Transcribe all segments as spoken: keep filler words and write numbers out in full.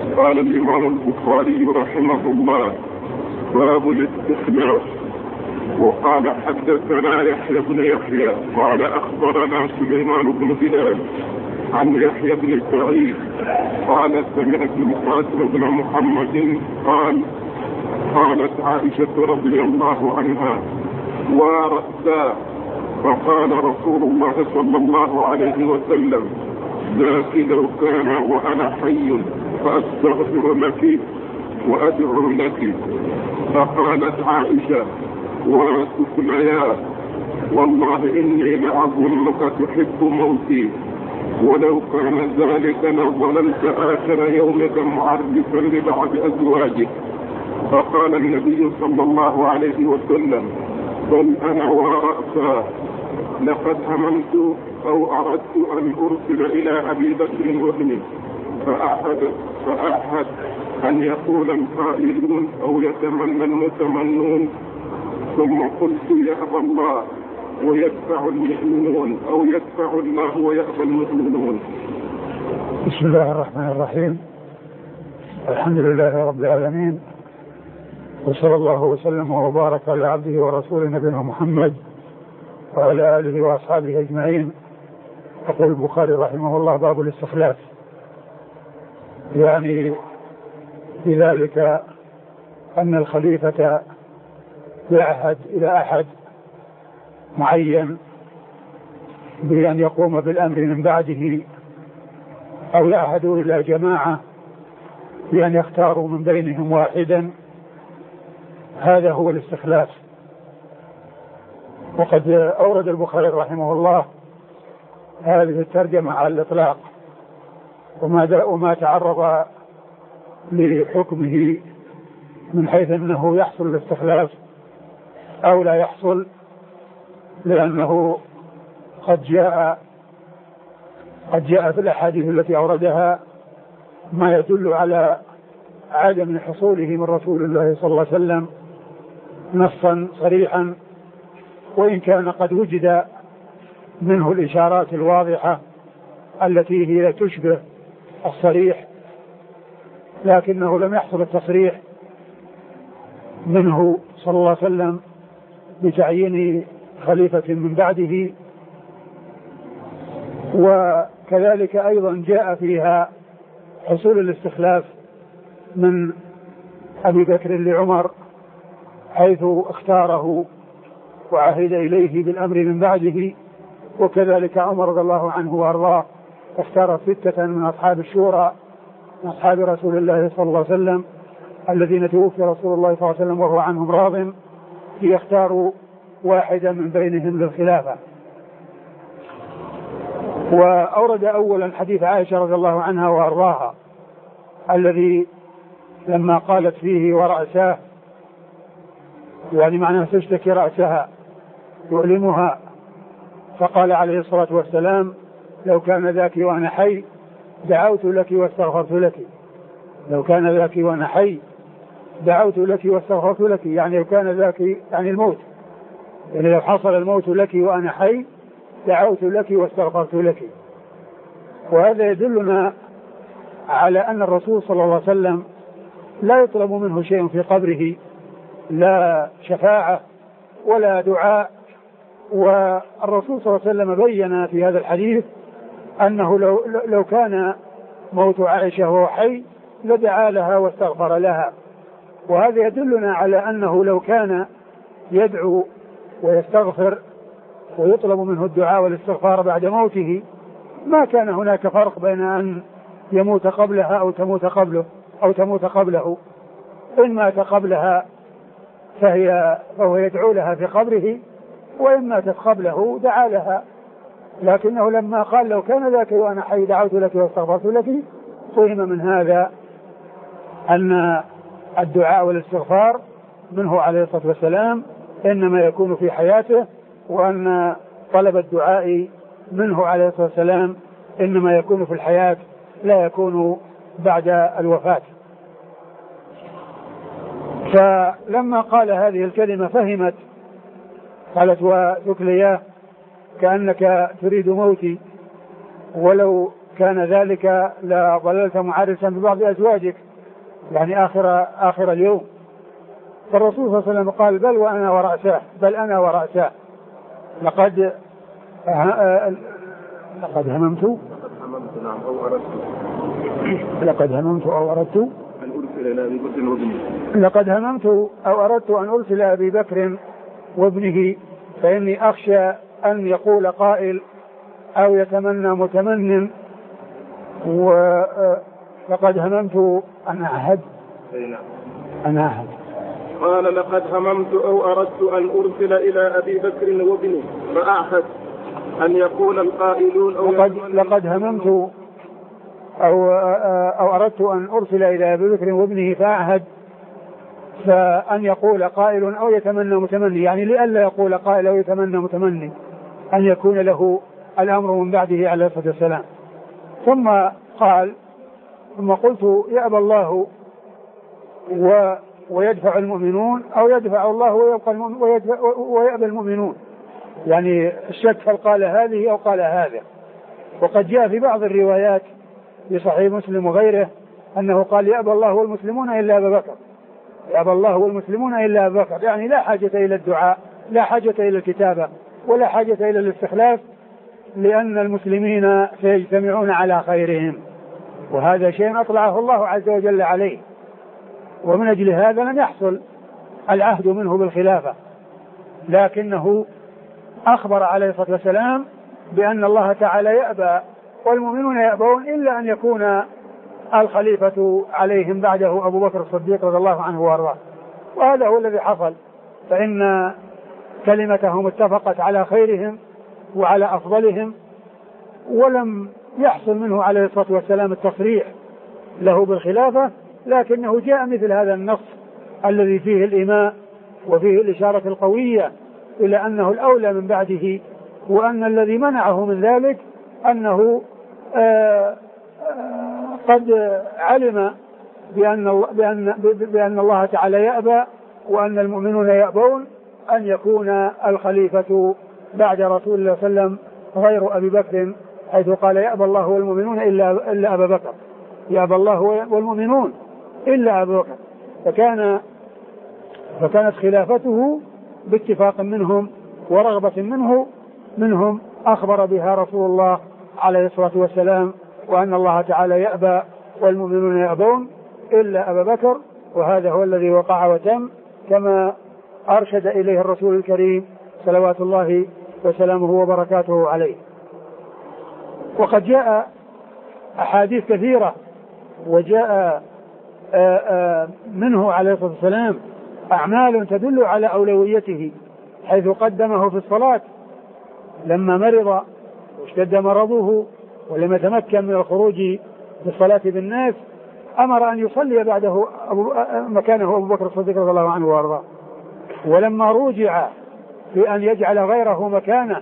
قال الإمام البخاري رحمه الله: باب الاستخلاف. وقال: حدثنا يحيى بن يحيى قال أخبرنا سليمان بن بلال عن يحيى بن سعيد قال: سمعت القاسم بن محمد قال: قالت عائشة رضي الله عنها: ورأسا. فقال رسول الله صلى الله عليه وسلم: ذاك لو كان وأنا حي فأستغفر لك وأدعو لك. فقالت عائشة: وسكنيا، والله إني لأظنك تحب موتي، ولو كان ذلك لظللت آخر يومك معرفا لبعض أزواجك. فقال النبي صلى الله عليه وسلم: بل أنا ورأسا، لقد هممت أو أردت أن أرسل إلى أبي بكر وابنه فأحد, فأحد أن يقول القائلون أو يتمنى المتمنون، ثم قلت: يأبى الله ويدفع المؤمنون، أو يدفع الله ويأبى المؤمنون. بسم الله الرحمن الرحيم. الحمد لله رب العالمين، وصلى الله وسلم وبارك على عبده ورسوله نبينا محمد وعلى آله وأصحابه أجمعين. يقول البخاري رحمه الله: باب الاستخلاف، يعني بذلك أن الخليفة يعهد إلى أحد معين بأن يقوم بالأمر من بعده، أو يعهد إلى جماعة بأن يختاروا من بينهم واحدا. هذا هو الاستخلاف. وقد أورد البخاري رحمه الله هذه الترجمة على الإطلاق، وما, وما تعرض لحكمه من حيث أنه يحصل الاستخلاف أو لا يحصل، لأنه قد جاء قد جاء في الأحاديث التي أوردها ما يدل على عدم حصوله من رسول الله صلى الله عليه وسلم نصا صريحا، وإن كان قد وجد منه الإشارات الواضحة التي هي تشبه الصريح، لكنه لم يحصل التصريح منه صلى الله عليه وسلم بتعيين خليفة من بعده. وكذلك أيضا جاء فيها حصول الاستخلاف من أبي بكر لعمر، حيث اختاره وعهد إليه بالأمر من بعده. وكذلك عمر رضي الله عنه وأرضاه اختار ستة من أصحاب الشورى من أصحاب رسول الله صلى الله عليه وسلم الذين توفي رسول الله صلى الله عليه وسلم وهو عنهم راض، ليختاروا واحدا من بينهم للخلافة. وأورد أولا حديث عائشة رضي الله عنها وأرضاها الذي لما قالت فيه ورأساه، يعني معناه تشتكي رأسها يؤلمها، فقال عليه الصلاة والسلام: لو كان ذاك وأنا حي دعوت لك واستغفرت لك. لو كان ذاك وأنا حي دعوت لك واستغفرت لك، يعني لو كان ذاك يعني الموت، يعني لو حصل الموت لك وأنا حي دعوت لك واستغفرت لك. وهذا يدلنا على أن الرسول صلى الله عليه وسلم لا يطلب منه شيء في قبره، لا شفاعة ولا دعاء. والرسول صلى الله عليه وسلم بين في هذا الحديث أنه لو, لو كان موت عائشة وهو حي لدعا لها واستغفر لها. وهذا يدلنا على أنه لو كان يدعو ويستغفر ويطلب منه الدعاء والاستغفار بعد موته ما كان هناك فرق بين أن يموت قبلها أو تموت قبله أو تموت قبله. إن مات قبلها فهي فهو يدعو لها في قبره، وإن ماتت قبله دعا لها. لكنه لما قال لو كان ذاك وأنا حي دعوت لك واستغفرت لك، فهم من هذا أن الدعاء والاستغفار منه عليه الصلاة والسلام إنما يكون في حياته، وأن طلب الدعاء منه عليه الصلاة والسلام إنما يكون في الحياة لا يكون بعد الوفاة. فلما قال هذه الكلمة فهمت، قالت: وذكلياه كأنك تريد موتي، ولو كان ذلك لضللت معرسا ببعض أزواجك، يعني آخر آخر اليوم. فالرسول صلى الله عليه وسلم قال بل وأنا ورأساه، بل أنا ورأساه، لقد لقد هممت لقد هممت أو أردت لقد هممت أو أردت أن أرسل أبي بكر وابنه، فإني أخشى أن يقول قائل أو يتمنى متمن، ولقد هممت أن أعهد أن أعهد قال لقد هممت أو أردت أن أرسل إلى أبي بكر وابنه فأعهد أن يقول القائلون أو لقد, لقد هممت أو, أو أردت أن أرسل إلى أبي بكر وابنه فأعهد، فأن يقول قائل أو يتمنى متمني، يعني لئلا يقول قائل أو يتمنى متمني أن يكون له الأمر من بعده عليه الصلاة والسلام. ثم قال ثم قلت يأبى الله و ويدفع المؤمنون أو يدفع الله ويبقى ويأبى المؤمنون، يعني الشك هل قال هذه أو قال هذا. وقد جاء في بعض الروايات في صحيح مسلم وغيره أنه قال يأبى الله والمسلمون إلا أبا بكر، يأبى الله والمسلمون إلا أبا بكر، يعني لا حاجة إلى الدعاء، لا حاجة إلى الكتابة، ولا حاجة إلى الاستخلاف، لأن المسلمين سيجتمعون على خيرهم، وهذا شيء أطلعه الله عز وجل عليه، ومن أجل هذا لم يحصل العهد منه بالخلافة، لكنه أخبر عليه الصلاة والسلام بأن الله تعالى يأبى والمؤمنون يأبون إلا أن يكون الخليفة عليهم بعده أبو بكر الصديق رضي الله عنه وارضاه. وهذا هو الذي حصل، فإن كلمتهم اتفقت على خيرهم وعلى أفضلهم، ولم يحصل منه عليه الصلاة والسلام التصريح له بالخلافة، لكنه جاء مثل هذا النص الذي فيه الإيماء وفيه الإشارة القوية إلى أنه الأولى من بعده، وأن الذي منعه من ذلك أنه آآ آآ قد علم بأن, بأن, بأن الله تعالى يأبى وأن المؤمنون يأبون أن يكون الخليفة بعد رسول الله صلى الله عليه وسلم غير أبي بكر، حيث قال يأبى الله والمؤمنون إلا, إلا أبا بكر، يأبى الله والمؤمنون إلا أبا بكر. فكان فكانت خلافته باتفاق منهم ورغبة منه منهم أخبر بها رسول الله عليه الصلاة والسلام، وأن الله تعالى يأبى والمؤمنون يأبون إلا أبا بكر، وهذا هو الذي وقع وتم كما أرشد إليه الرسول الكريم صلوات الله وسلامه وبركاته عليه. وقد جاء أحاديث كثيرة وجاء آآ آآ منه عليه الصلاة والسلام أعمال تدل على أولويته، حيث قدمه في الصلاة لما مرض واشتد مرضه ولم يتمكن من الخروج بالصلاة بالناس، أمر أن يصلي بعده أبو مكانه أبو بكر الصديق رضي الله عنه وارضاه. ولما رجع في أن يجعل غيره مكانه،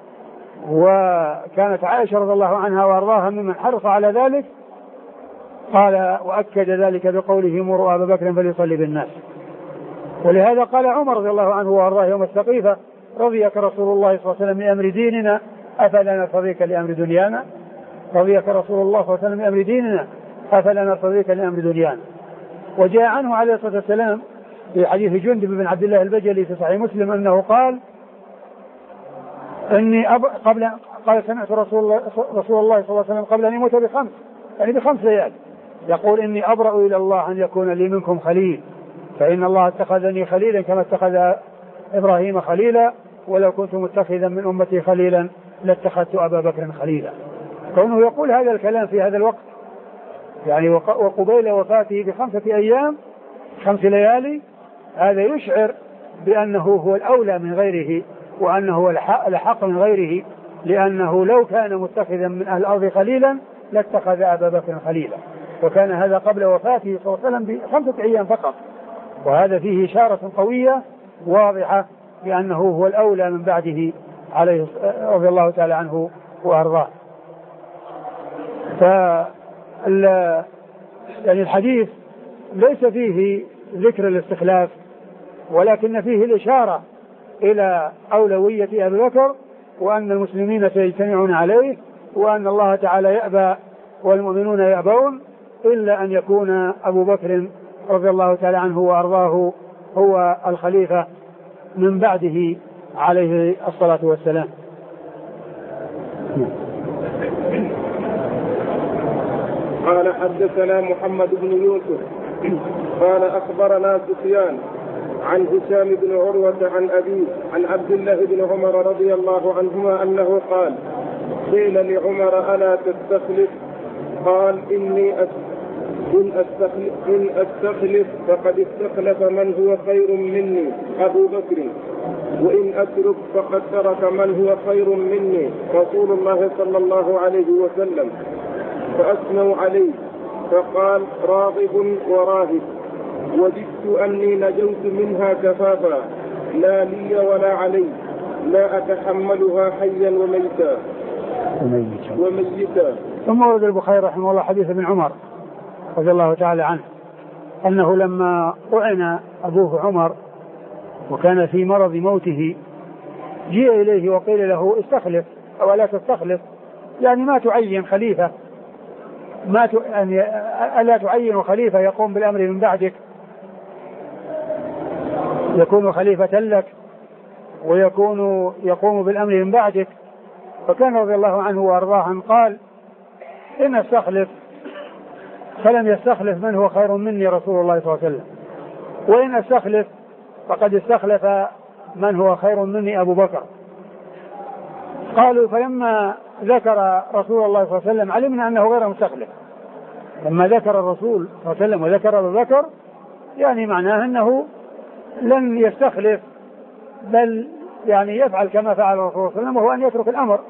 وكانت عائشة رضي الله عنها وارضاها ممن حرص على ذلك، قال وأكد ذلك بقوله مروا أبا بكر فليصلي بالناس. ولهذا قال عمر رضي الله عنه وارضاه يوم السقيفة رضيك رسول الله صلى الله عليه وسلم لأمر ديننا أفلا نرتضيك لأمر دنيانا، رضيك رسول الله صلى الله عليه وسلم لأمر ديننا أفلا نرتضيك لأمر دنيانا. وجاء عنه عليه الصلاة والسلام في حديث جندب بن عبد الله البجلي في صحيح مسلم أنه قال إني أب... قبل قال سمعت رسول الله رسول الله صلى الله عليه وسلم قبل أن يموت بخمس، يعني بخمس ليال، يقول إني أبرأ إلى الله أن يكون لي منكم خليل، فإن الله اتخذني خليلا كما اتخذ إبراهيم خليلا، ولو كنت متخذا من أمتي خليلا لاتخذت أبا بكر خليلا. كونه يقول هذا الكلام في هذا الوقت، يعني وقبيل وفاته بخمسة أيام خمس ليالي، هذا يشعر بأنه هو الأولى من غيره، وأنه هو الحق من غيره، لأنه لو كان متخذا من أهل الأرض خليلا لاتخذ أبا بكر خليلا، وكان هذا قبل وفاته صلى الله عليه وسلم بخمسة أيام فقط. وهذا فيه إشارة قوية واضحة بأنه هو الأولى من بعده عليه رضي الله تعالى عنه وأرضاه. يعني الحديث ليس فيه ذكر الاستخلاف، ولكن فيه الإشارة إلى أولوية أبي بكر، وأن المسلمين سيجتمعون عليه، وأن الله تعالى يأبى والمؤمنون يأبون إلا أن يكون أبو بكر رضي الله تعالى عنه وأرضاه هو الخليفة من بعده عليه الصلاة والسلام. قال حدثنا محمد بن يوسف قال أخبرنا سفيان عن هشام بن عروة عن أبيه عن عبد الله بن عمر رضي الله عنهما أنه قال قيل لعمر ألا تستخلف؟ قال إني إن أستخلف, إن أستخلف فقد استخلف من هو خير مني أبو بكر، وإن أترك فقد ترك من هو خير مني رسول الله صلى الله عليه وسلم. فأثنوا عليه فقال راغب وراهب، وددت أني نجوت منها كفافا لا لي ولا علي، لا أتحملها حيا وميتا وميتا. ثم ورد البخاري رحمه الله حديث ابن عمر رضي الله تعالى عنه أنه لما طعن أبوه عمر وكان في مرض موته جاء إليه وقيل له استخلف أو لا تستخلف، يعني ما تعين خليفة، ما ت... يعني ألا تعين خليفة يقوم بالأمر من بعدك، يكون خليفة لك ويكون يقوم بالأمر من بعدك. فكان رضي الله عنه وأرضاه قال إن استخلف فلم يستخلف من هو خير مني رسول الله صلى الله عليه وسلم، وإن استخلف فقد استخلف من هو خير مني أبو بكر. قالوا فلما ذكر رسول الله صلى الله عليه وسلم علمنا أنه غير مستخلف. لما ذكر الرسول صلى الله عليه وسلم وذكر أبو بكر يعني معناه أنه لن يستخلف، بل يعني يفعل كما فعل الرسول صلى الله عليه وسلم، وهو أن يترك الأمر.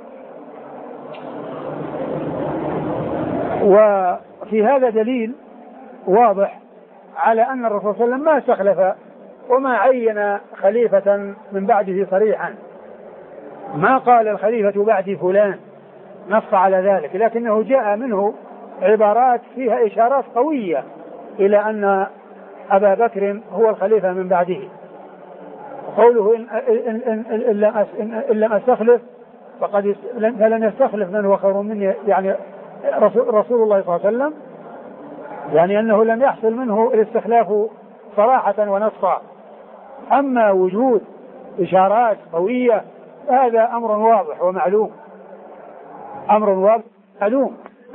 وفي هذا دليل واضح على أن الرسول صلى الله عليه وسلم ما استخلف وما عين خليفة من بعده صريحا، ما قال الخليفة بعد فلان نص على ذلك، لكنه جاء منه عبارات فيها إشارات قوية إلى أن أبا بكر هو الخليفة من بعده. قوله إن, إن, إن, إن, إن, إن لم أستخلف فقد فلن يستخلف من هو خير مني، يعني رسول, رسول الله صلى الله عليه وسلم، يعني أنه لم يحصل منه الاستخلاف صراحة ونصا. أما وجود إشارات قوية هذا أمر واضح ومعلوم، أمر واضح معلوم.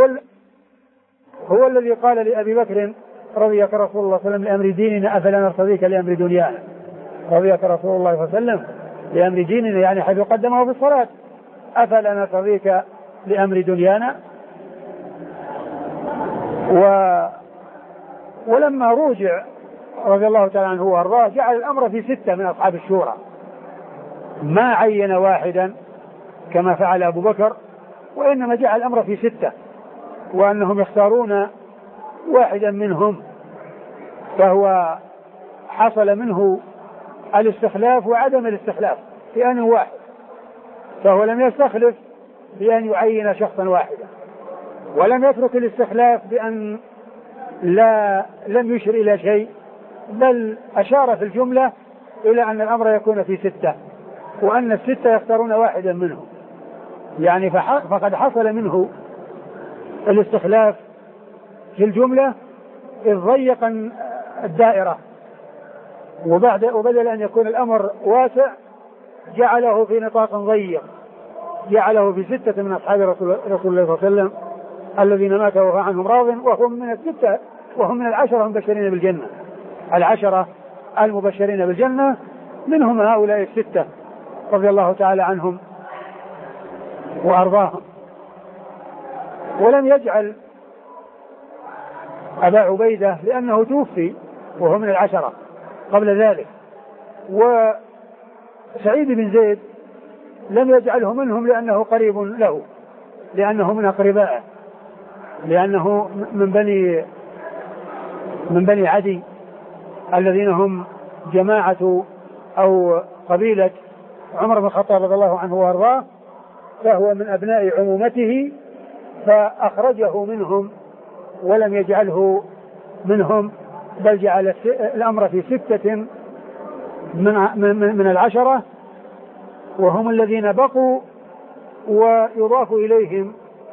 هو الذي قال لأبي بكر رضيك رسول الله صلى الله عليه وسلم لأمر ديننا أفلا نرتضيك لأمر دنيانا، رضيك رسول الله صلى الله عليه وسلم لأمر ديننا يعني حيث قدمه في الصلاة، أفلا نرتضيك لأمر دنيانا. و ولما رجع رضي الله تعالى عنه وارضاه جعل الأمر في ستة من أصحاب الشورى، ما عين واحدا كما فعل أبو بكر، وإنما جعل الأمر في ستة، وأنهم يختارون واحدا منهم، فهو حصل منه الاستخلاف وعدم الاستخلاف في آن واحد، فهو لم يستخلف بأن يعين شخصا واحدا، ولم يترك الاستخلاف بأن لا لم يشر إلى شيء، بل أشار في الجملة إلى أن الأمر يكون في ستة، وأن الستة يختارون واحدا منهم، يعني فقد حصل منه الاستخلاف في الجملة إذ ضيق الدائرة، وبعد وبدل أن يكون الأمر واسع جعله في نطاق ضيق، جعله في ستة من أصحاب رسول, رسول الله صلى الله عليه وسلم الذين مات وهو عنهم راض، وهم من الستة وهم من العشرة المبشرين بالجنة، العشرة المبشرين بالجنة منهم هؤلاء الستة رضي الله تعالى عنهم وأرضاهم. ولم يجعل أبا عبيدة لأنه توفي وهو من العشرة قبل ذلك، وسعيد بن زيد لم يجعله منهم لأنه قريب له، لأنه من أقربائه، لأنه من بني من بني عدي الذين هم جماعة أو قبيلة عمر بن الخطاب رضي الله عنه وارضاه، فهو من أبناء عمومته فأخرجه منهم ولم يجعله منهم، بل جعل الأمر في ستة من من العشرة، وهم الذين بقوا ويضاف إليهم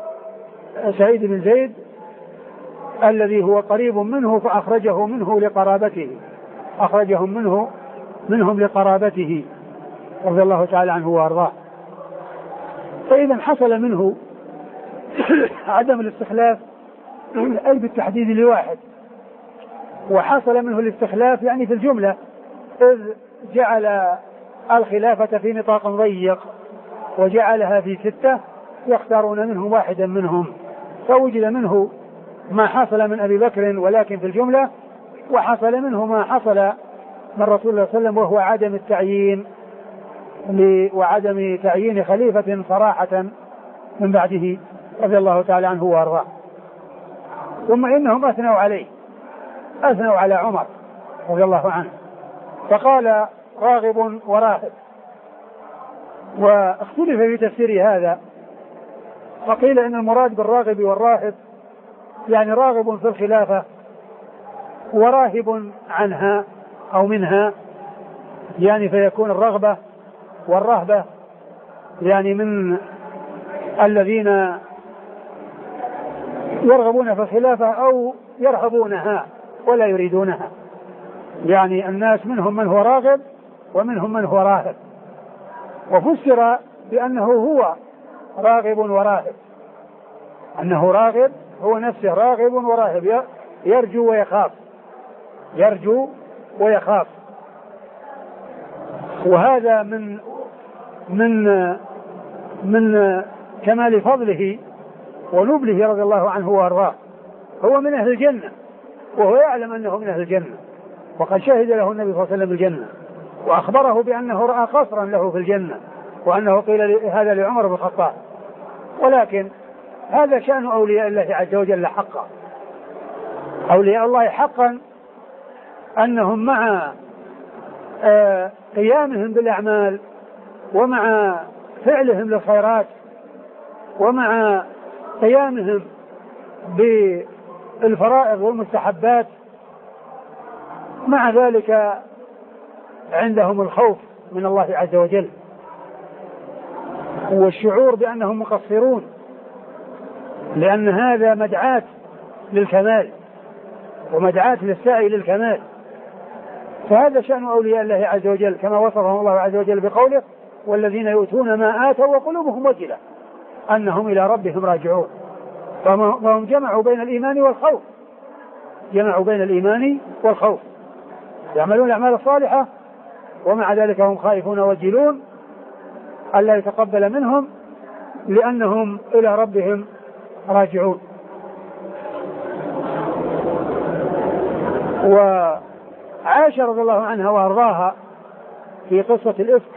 سعيد بن زيد الذي هو قريب منه فأخرجه منه لقرابته، أخرجهم منه منهم لقرابته رضي الله تعالى عنه وأرضاه. فإذا حصل منه عدم الاستخلاف أي بالتحديد لواحد، وحصل منه الاستخلاف يعني في الجملة، إذ جعل الخلافة في نطاق ضيق وجعلها في ستة يختارون منهم واحدا منهم، فوجد منه ما حصل من أبي بكر ولكن في الجملة، وحصل منه ما حصل من رسول الله صلى الله عليه وسلم وهو عدم التعيين وعدم تعيين خليفة صراحة من بعده رضي الله تعالى عنه وارضاه. ثم إنهم أثنوا عليه، أثنوا على عمر رضي الله عنه، فقال راغب وراهب. واختلف في تفسير هذا، فقيل إن المراد بالراغب والراهب يعني راغب في الخلافة وراهب عنها أو منها، يعني فيكون الرغبة والرهبة يعني من الذين يرغبون في الخلافة أو يرهبونها ولا يريدونها، يعني الناس منهم من هو راغب ومنهم من هو راهب. وفسر بأنه هو راغب وراهب، أنه راغب هو نفسه راغب وراهب، يرجو ويخاف، يرجو ويخاف. وهذا من من من كمال فضله ونبله رضي الله عنه وارضاه. هو من أهل الجنة وهو يعلم أنه من أهل الجنة، وقد شهد له النبي صلى الله عليه وسلم بالجنة، وأخبره بأنه رأى قصرا له في الجنة، وأنه قيل هذا لعمر بن الخطاب. ولكن هذا شأن أولياء الله عز وجل حقا. أولياء الله حقا أنهم مع آه قيامهم بالأعمال ومع فعلهم للخيرات ومع قيامهم بالفرائض والمستحبات، مع ذلك عندهم الخوف من الله عز وجل والشعور بأنهم مقصرون، لأن هذا مدعاة للكمال ومدعاة للسعي للكمال. فهذا شأن أولياء الله عز وجل كما وصفهم الله عز وجل بقوله والذين يؤتون ما آتوا وقلوبهم وجلة أنهم إلى ربهم راجعون. فهم جمعوا بين الإيمان والخوف، جمعوا بين الإيمان والخوف، يعملون الأعمال الصالحة ومع ذلك هم خائفون وجلون ألا يتقبل منهم لأنهم إلى ربهم راجعون. وعائشة رضي الله عنها وأرضاها في قصة الإفك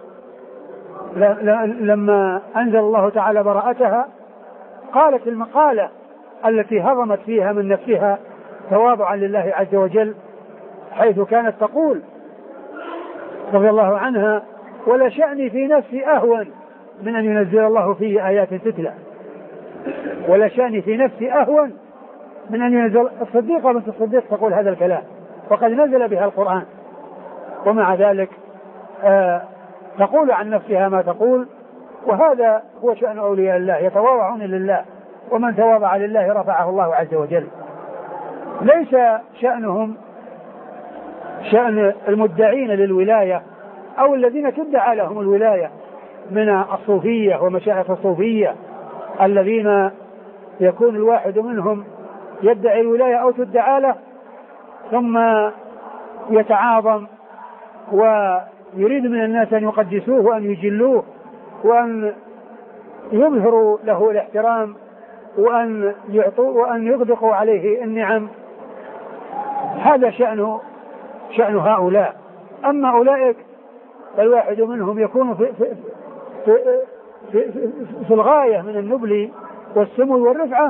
لما أنزل الله تعالى براءتها قالت المقالة التي هضمت فيها من نفسها تواضعا لله عز وجل، حيث كانت تقول رضي الله عنها ولا شأني في نفسي أهون من أن ينزل الله فيه آيات تتلى، ولا شأني في نفسي أهون من أن ينزل. الصديقة بنت الصديق تقول هذا الكلام وقد نزل بها القرآن، ومع ذلك آه تقول عن نفسها ما تقول. وهذا هو شأن أولياء الله، يتواضعون لله، ومن تواضع لله رفعه الله عز وجل. ليس شأنهم شأن المدعين للولاية أو الذين تدعى لهم الولاية من الصوفية ومشايخ الصوفية الذين يكون الواحد منهم يدعي الولاية أو تدعى له ثم يتعاظم ويريد من الناس أن يقدسوه وأن يجلوه وأن يظهروا له الاحترام وأن يعطوا وأن يغدقوا عليه النعم. هذا شأنه شأن هؤلاء. أما أولئك فالواحد منهم يكون في, في, في, في, في, في الغاية من النبل والسمو والرفعة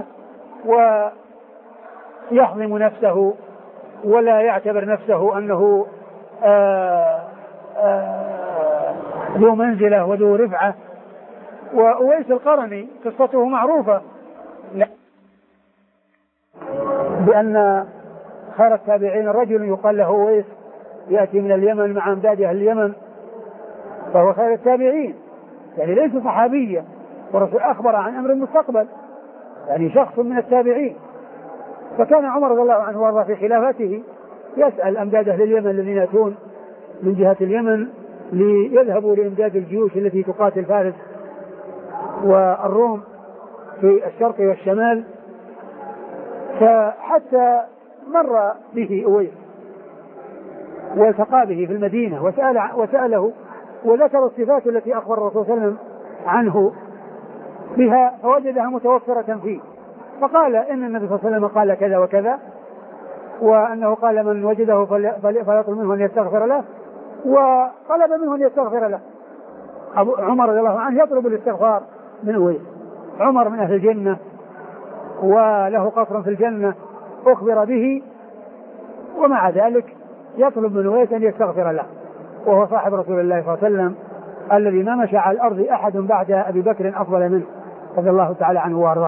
ويحظم نفسه ولا يعتبر نفسه أنه آآ آآ ذو منزلة وذو رفعة. وأويس القرني قصته معروفة بأن خير التابعين رجل يقال له أويس يأتي من اليمن مع أمداد أهل اليمن، فهو خير التابعين يعني ليس صحابيا، والرسول أخبر عن أمر المستقبل يعني شخص من التابعين. فكان عمر رضي الله عنه وارضاه في خلافته يسأل أمداد أهل اليمن الذين يأتون من جهة اليمن ليذهبوا لإمداد الجيوش التي تقاتل فارس والروم في الشرق والشمال. فحتى مر به أويس والتقى به في المدينة وسأل وسأله وذكر الصفات التي أخبر الرسول صلى الله عليه وسلم عنه بها فوجدها متوفرة فيه. فقال إن النبي صلى الله عليه وسلم قال كذا وكذا، وأنه قال من وجده فليطلب منه أن يستغفر له، وطلب منه أن يستغفر له. أبو عمر رضي الله عنه يطلب الاستغفار من أويس. عمر من أهل الجنة وله قصر في الجنة أخبر به، ومع ذلك يطلب من أويس أن يستغفر له، وهو صاحب رسول الله صلى الله عليه وسلم الذي ما مشى على الأرض أحد بعد أبي بكر أفضل منه رضي الله تعالى عنه وارضاه.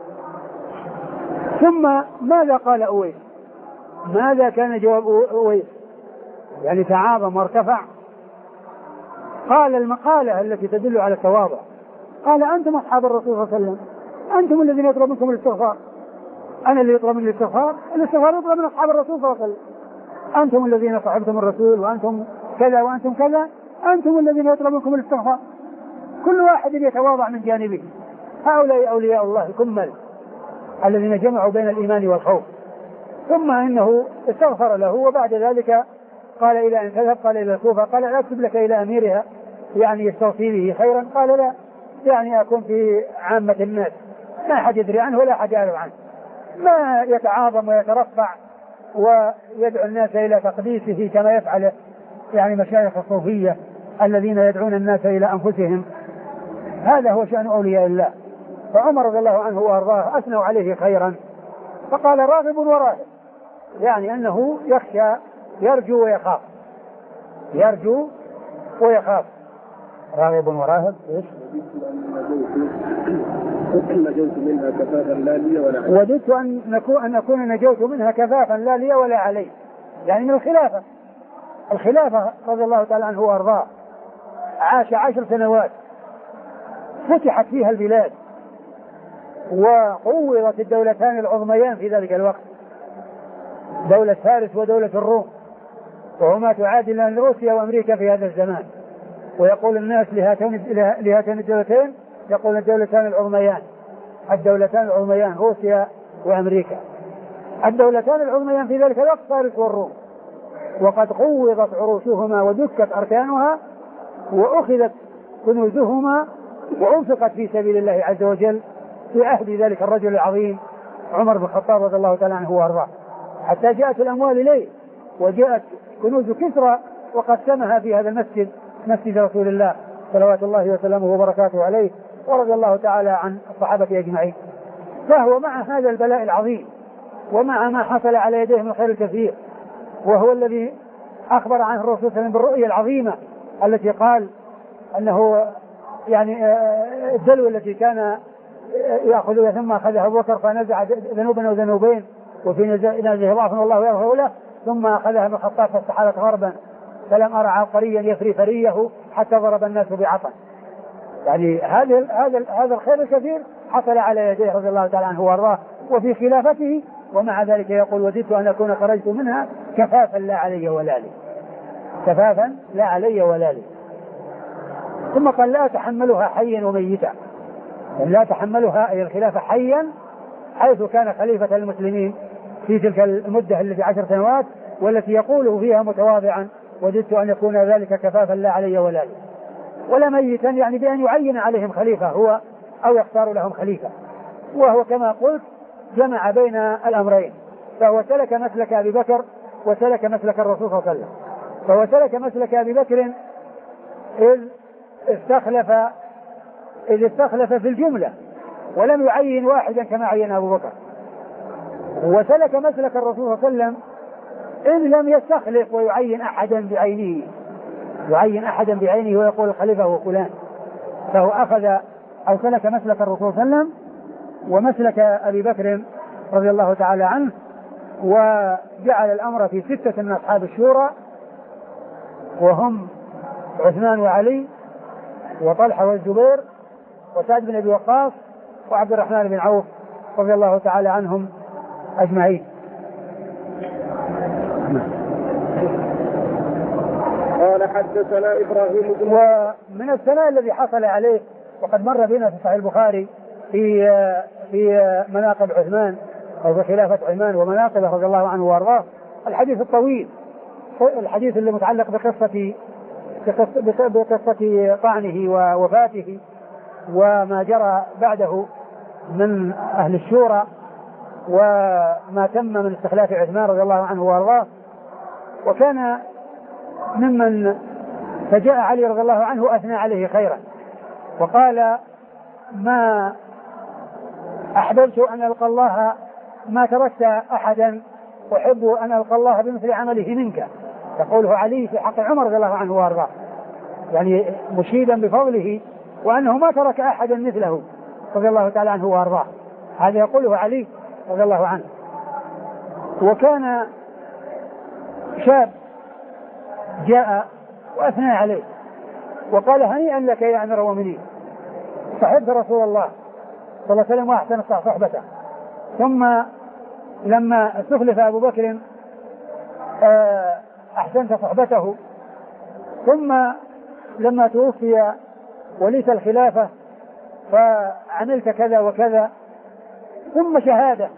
ثم ماذا قال أويس؟ ماذا كان جواب أويس؟ يعني تعاظم وارتفع. قال المقالة التي تدل على التواضع، قال أنتم أصحاب الرسول صلى الله عليه وسلم، أنتم الذين يطلب منكم الاستغفار. أنا اللي يطلب مني الاستغفار؟ الاستغفار يطلب من أصحاب الرسول صلى الله عليه وسلم. أنتم الذين صحبتم الرسول وأنتم كذا وأنتم كذا، أنتم الذين يطلب منكم الاستغفار. كل واحد يتواضع من جانبه. هؤلاء أولياء الله الكمل الذين جمعوا بين الإيمان والخوف. ثم إنه استغفر له، وبعد ذلك قال إلى أن تذهب، قال إلى الكوفة، قال لا أكتب لك إلى أميرها يعني يستوصي به خيرا؟ قال لا، يعني أكون في عامة الناس ما أحد يدري عنه ولا أحد يعرف عنه، ما يتعاظم ويترفع ويدعو الناس إلى تقديسه كما يفعل يعني مشايخ الصوفية الذين يدعون الناس إلى أنفسهم. هذا هو شأن أولياء الله. فعمر رضي الله عنه وأرضاه أثنوا عليه خيرا، فقال راغب وراهب، يعني أنه يخشى، يرجو ويخاف، يرجو ويخاف. راغب وراهب إيش؟ نجوت منها كفافا لا لي ولا علي. وددت أن نكون أن أكون نجوت منها كفافا لا لي ولا علي، يعني من الخلافة. الخلافة رضي الله تعالى عنه وأرضاه عاش عشر سنوات فتحت فيها البلاد وقوضت الدولتان العظميان في ذلك الوقت، دولة فارس ودولة الروم، وهما تعادلان روسيا وأمريكا في هذا الزمان. ويقول الناس لهاتين الدولتين يقول الدولتان العظميان، الدولتان العظميان روسيا وأمريكا. الدولتان العظميان في ذلك الوقت فارس والروم، وقد قوضت عروشهما ودكت أركانها وأخذت كنوزهما وأنفقت في سبيل الله عز وجل في عهد ذلك الرجل العظيم عمر بن الخطاب رضي الله تعالى عنه وارضاه، حتى جاءت الأموال إليه وجاءت كنوز كسرى وقسمها في هذا المسجد، مسجد رسول الله صلوات الله وسلامه وبركاته عليه، ورضي الله تعالى عن الصحابة أجمعين. فهو مع هذا البلاء العظيم ومع ما حصل على يديه من خير الكثير، وهو الذي أخبر عنه الرسول صلى الله عليه وسلم بالرؤية العظيمة التي قال أنه يعني الدلو التي كان يأخذها ثم أخذها أبو بكر فنزع ذنوبا وذنوبين وفي نزعه ضعف والله يغفر له، ثم أخذها ابن الخطاب فاستحالت غربا فلم أرى عبقريا يفري فريه حتى ضرب الناس بعطا. يعني هذا هذا هذا الخير الكثير حصل على يديه رضي الله تعالى عنه وارضاه وفي خلافته، ومع ذلك يقول وددت أن أكون خرجت منها كفافا لا علي ولا لي، كفافا لا علي ولا لي. ثم قال لا تحملها حيا وميتا، يعني لا تحملها أي الخلافة حيا حيث كان خليفة المسلمين في تلك المدة التي عشر سنوات والتي يقوله فيها متواضعا وددت أن يكون ذلك كفافا لا علي ولا لي، ولا ميتا يعني بأن يعين عليهم خليفة هو أو يختار لهم خليفة. وهو كما قلت جمع بين الأمرين، فهو سلك مسلك أبي بكر وسلك مسلك الرسول صلى الله عليه وسلم. فهو سلك مسلك أبي بكر إذ استخلف إذ استخلف في الجملة ولم يعين واحدا كما عين أبو بكر، وسلك مسلك الرسول صلى الله عليه وسلم إذ لم يستخلف ويعين أحدا بعينه، يعين أحدا بعينه ويقول الخليفة هو فلان. فهو أخذ أو سلك مسلك الرسول صلى الله عليه وسلم ومسلك أبي بكر رضي الله تعالى عنه، وجعل الأمر في ستة من أصحاب الشورى وهم عثمان وعلي وطلحة والزبير وسعد بن أبي وقاص وعبد الرحمن بن عوف رضي الله تعالى عنهم أجمعين. قال حدثنا إبراهيم بن ومن الثناء الذي حصل عليه وقد مر بنا في صحيح البخاري في في مناقب عثمان أو في خلافة عثمان ومناقبه رضي الله عنه وارضاه الحديث الطويل، الحديث اللي متعلق بقصة بقصة طعنه ووفاته وما جرى بعده من أهل الشورى وما تم من استخلاف عثمان رضي الله عنه وارضاه. وكان ممن فجاء علي رضي الله عنه أثنى عليه خيرا وقال ما أحببت أن ألقى الله ما تركت أحدا أحب أن ألقى الله بمثل عمله منك، يقوله علي في حق عمر رضي الله عنه وارضاه، يعني مشيدا بفضله وأنه ما ترك أحدا مثله رضي الله تعالى عنه وارضاه، هذا يقوله علي رضي الله عنه. وكان شاب جاء وأثنى عليه وقال هنيئا لك يا أمير المؤمنين، صحبت رسول الله صلى الله عليه وسلم وأحسن صحبته، ثم لما استخلف أبو بكر أحسنت صحبته، ثم لما توفي وليت الخلافة فعملت كذا وكذا، ثم شهادة.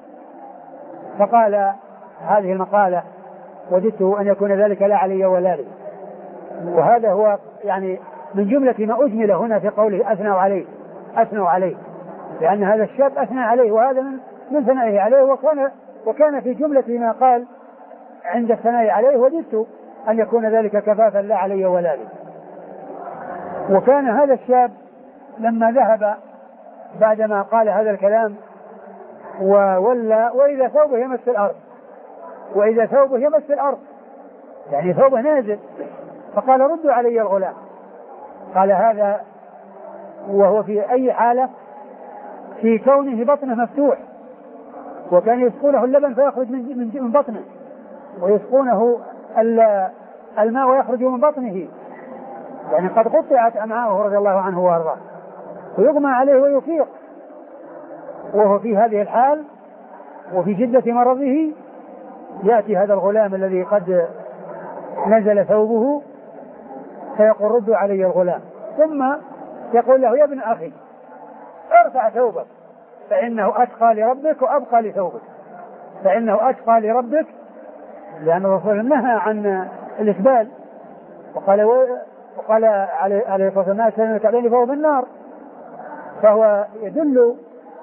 فقال هذه المقالة وددت أن يكون ذلك لا علي ولا لي. وهذا هو يعني من جملة ما أجمل هنا في قوله أثنوا عليه أثنوا عليه، لأن هذا الشاب أثنى عليه وهذا من, من ثنائه عليه، وكان, وكان في جملة ما قال عند الثناء عليه وددت أن يكون ذلك كفافا لا علي ولا لي. وكان هذا الشاب لما ذهب بعدما قال هذا الكلام وولى وإذا ثوبه يمس الأرض وإذا ثوبه يمس الأرض يعني ثوبه نازل، فقال ردوا علي الغلام. قال هذا وهو في أي حالة؟ في كونه بطنه مفتوح، وكان يسقونه اللبن فيخرج من من بطنه، ويسقونه الماء ويخرج من بطنه، يعني قد قطعت أمعاؤه رضي الله عنه وارضاه، ويغمى عليه ويفيق وهو في هذه الحال وفي جدة مرضه. يأتي هذا الغلام الذي قد نزل ثوبه فيقول ردوا علي الغلام، ثم يقول له يا ابن أخي ارفع ثوبك فإنه أتقى لربك وأبقى لثوبك، فإنه أتقى لربك، لأن الرسول نهى عن الإسبال وقال وقال عليه الصلاة والسلام الكعبين فهو من النار، فهو يدل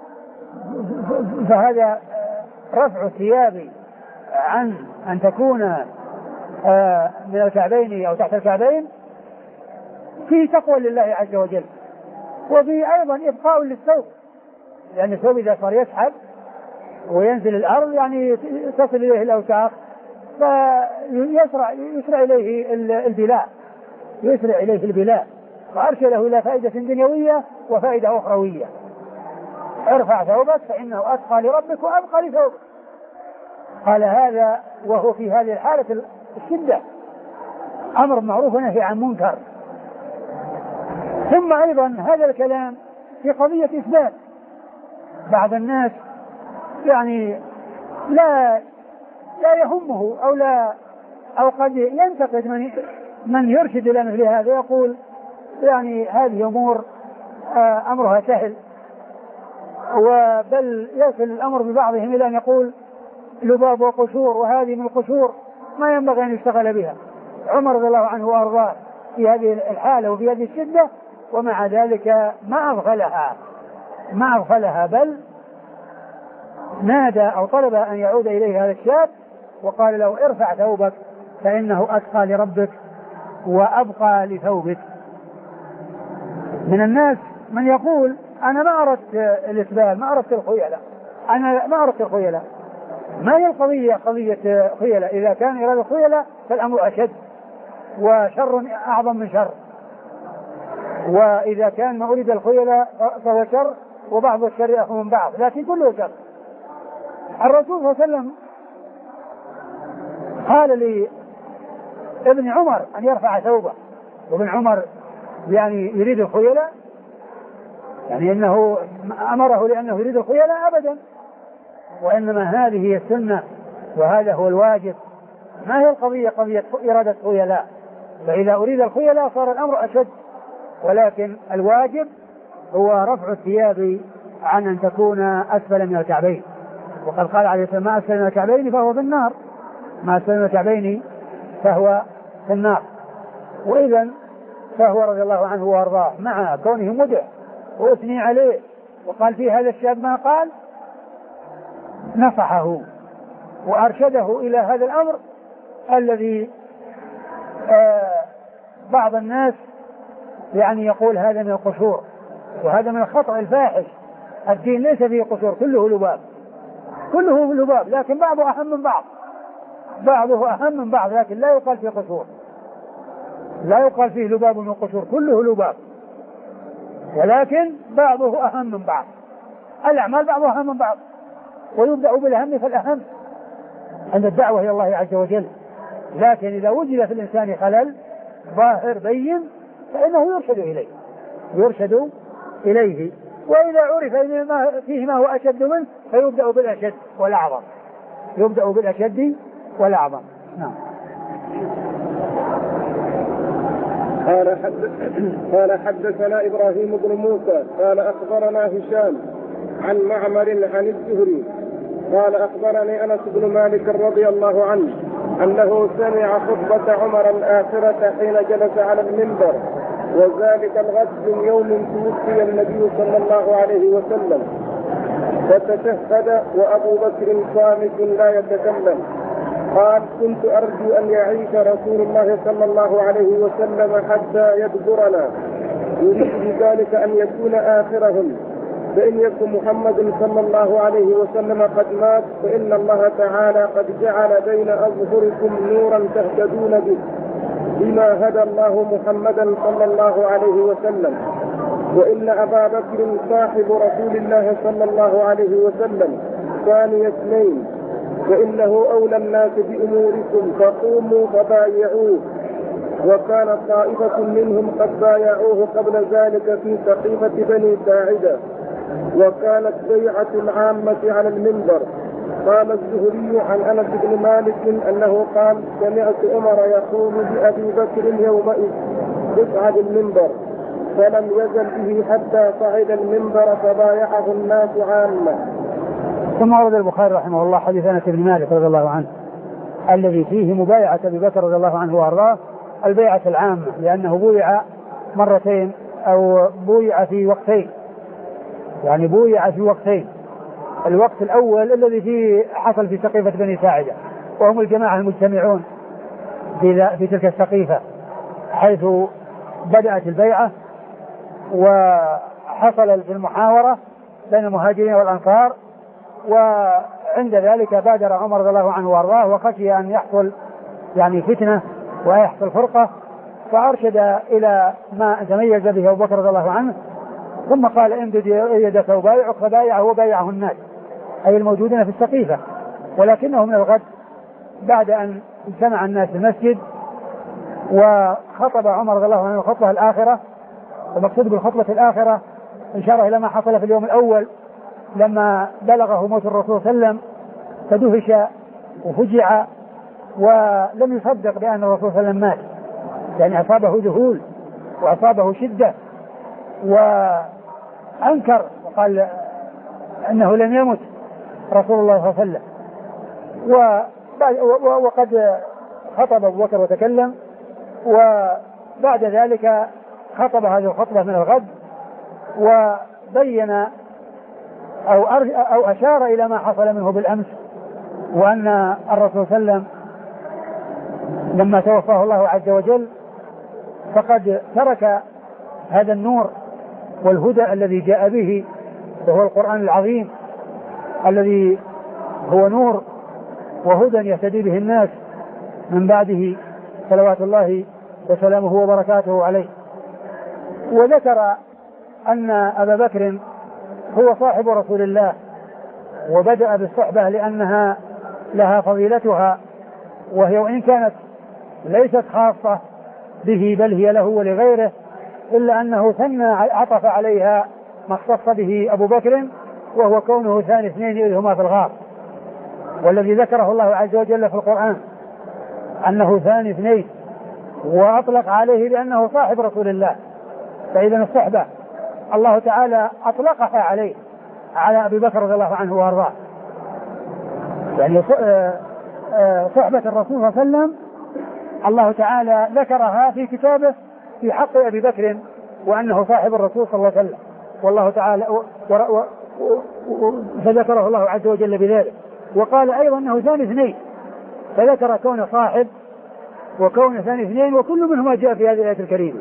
فهذا رفع الثياب عن أن تكون من الكعبين أو تحت الكعبين فيه تقوى لله عز وجل، وفيه أيضا إبقاء للثوب، لأن الثوب إذا صار يسحب وينزل الأرض يعني تصل إليه الأوساخ فيسرع يسرع إليه البلاء يسرع إليه البلاء فأرسله إلى فائدة دنيوية وفائدة أخروية. ارفع ثوبك فإنه أتقى لربك وأبقى لثوبك. قال هذا وهو في هذه الحالة الشدة، أمر معروف ونهي عن منكر. ثم أيضا هذا الكلام في قضية إثبات، بعض الناس يعني لا لا يهمه أو لا أو قد ينتقد من من يرشد إلى مثل هذا، يقول يعني هذه أمور آه أمرها سهل، وبل يصل الأمر ببعضهم إلى أن يقول لباب وقشور، وهذه من القشور ما ينبغي أن يشتغل بها. عمر رضي الله عنه وأرضاه في هذه الحالة وفي هذه الشدة، ومع ذلك ما أغفلها ما أغفلها بل نادى أو طلب أن يعود إليه هذا الشاب وقال له ارفع ثوبك فإنه أتقى لربك وأبقى لثوبك. من الناس من يقول أنا ما أردت الإسبال، ما أردت الخيلة، أنا ما أردت الخيلة. ما هي القضية قضية خيلة؟ إذا كان إرادة الخيلة فالأمر أشد وشر أعظم من شر، وإذا كان ما أريد الخيلة فهو شر وبعض الشر أخو من بعض، لكن كله شر. الرسول صلى الله عليه وسلم قال لابن عمر أن يرفع ثوبه، وابن عمر يعني يريد الخيلة، يعني إنه أمره لأنه يريد الخيلاء أبدا، وإنما هذه هي السنة وهذا هو الواجب، ما هي القضية قضية إرادة خيلاء. فإذا أريد الخيلاء صار الأمر أشد، ولكن الواجب هو رفع الثياب عن أن تكون أسفل من الكعبين. وقد قال عليه السلام ما أسفل من الكعبين فهو في النار، ما أسفل من الكعبين فهو في النار. وإذا فهو رضي الله عنه وارضاه مع كونه مدع وأثني عليه وقال فيه هذا الشاب ما قال، نصحه وأرشده إلى هذا الأمر الذي آه بعض الناس يعني يقول هذا من القصور وهذا من الخطأ الفاحش. الدين ليس فيه قصور، كله لباب، كله لباب، لكن بعضه أهم من بعض، بعضه أهم من بعض، لكن لا يقال فيه قصور، لا يقال فيه لباب من قصور، كله لباب، ولكن بعضه أهم من بعض. الأعمال بعضها أهم من بعض، ويبدأ بالأهم فالأهم عند الدعوة إلى الله عز وجل. لكن إذا وجد في الإنسان خلل ظاهر بين فإنه يرشد إليه، يرشد إليه، وإذا عرف فيه ما هو أشد منه فيبدأ بالأشد والأعظم، يبدأ بالأشد والأعظم. نعم. قال حدث قال حدثنا إبراهيم بن موسى قال أخبرنا هشام عن معمر عن الزهري قال أخبرني أنس بن مالك رضي الله عنه أنه سمع خطبة عمر الآخرة حين جلس على المنبر، وذلك الغد من يوم توفي النبي صلى الله عليه وسلم، فتشهد وأبو بكر صامت لا يتكلم. قال كنت أرجو أن يعيش رسول الله صلى الله عليه وسلم حتى يدبرنا، يريد بذلك أن يكون آخرهم، فإن يكن محمد صلى الله عليه وسلم قد مات فإن الله تعالى قد جعل بين أظهركم نورا تهتدون به بما هدى الله محمدا صلى الله عليه وسلم، وإن أبا بكر صاحب رسول الله صلى الله عليه وسلم ثاني اثنين، فإنه أولى الناس بأموركم فقوموا فبايعوه. وكانت طائفة منهم قد بايعوه قبل ذلك في سقيفة بني ساعدة، وكانت بيعة العامة على المنبر. قال الزهري عن أنس بن مالك أنه قال سمعت عمر يقول لأبي بكر يومئذ اصعد المنبر، فلم يزل به حتى صعد المنبر فبايعه الناس عامة. ثم ورد البخاري رحمه الله حديث أنس بن مالك رضي الله عنه الذي فيه مبايعة أبي بكر رضي الله عنه وأرضاه البيعة العامة، لأنه بويع مرتين أو بويع في وقتين، يعني بويع في وقتين. الوقت الأول الذي فيه حصل في سقيفة بني ساعدة، وهم الجماعة المجتمعون في تلك السقيفة، حيث بدأت البيعة وحصل في المحاورة بين المهاجرين والأنصار، وعند ذلك بادر عمر رضي الله عنه وارضاه وخشي أن يحصل يعني فتنة ويحصل فرقة، فأرشد إلى ما تميز به أبو بكر رضي الله عنه، ثم قال امدد يدك وبايعك، فبايعه وبايعه الناس أي الموجودين في السقيفة. ولكنه من الغد بعد أن اجتمع الناس في المسجد وخطب عمر رضي الله عنه الخطبة الآخرة، ومقصود بالخطبة الآخرة إشارة إلى ما حصل في اليوم الأول لما بلغه موت الرسول صلى الله عليه وسلم فدهش وفجع ولم يصدق بأن الرسول صلى الله عليه وسلم مات، يعني أصابه ذهول وأصابه شدة وأنكر وقال أنه لم يمت رسول الله صلى الله عليه وسلم. وقد خطب أبو بكر وتكلم، وبعد ذلك خطب هذه الخطبة من الغد وبين أو, أو أشار إلى ما حصل منه بالأمس، وأن الرسول صلى الله عليه وسلم لما توفاه الله عز وجل فقد ترك هذا النور والهدى الذي جاء به، وهو القرآن العظيم الذي هو نور وهدى يهتدي به الناس من بعده صلوات الله وسلامه وبركاته عليه. وذكر أن أبا بكر هو صاحب رسول الله، وبدأ بالصحبة لأنها لها فضيلتها، وهي وإن كانت ليست خاصة به بل هي له ولغيره، إلا أنه ثنى عطف عليها ما اختص به أبو بكر، وهو كونه ثاني اثنين إذ هما في الغار، والذي ذكره الله عز وجل في القرآن أنه ثاني اثنين، وأطلق عليه بأنه صاحب رسول الله. فإذا الصحبة الله تعالى أطلقها عليه على أبي بكر رضي الله عنه وأرضاه، يعني صحبة الرسول صلى الله عليه وسلم الله تعالى ذكرها في كتابه في حق أبي بكر وأنه صاحب الرسول صلى الله عليه وسلم، والله تعالى فذكره الله عز وجل بذلك. وقال أيضا أنه ثاني اثنين، فذكر كون صاحب وكون ثاني اثنين، وكل منهما جاء في هذه الآية الكريمة.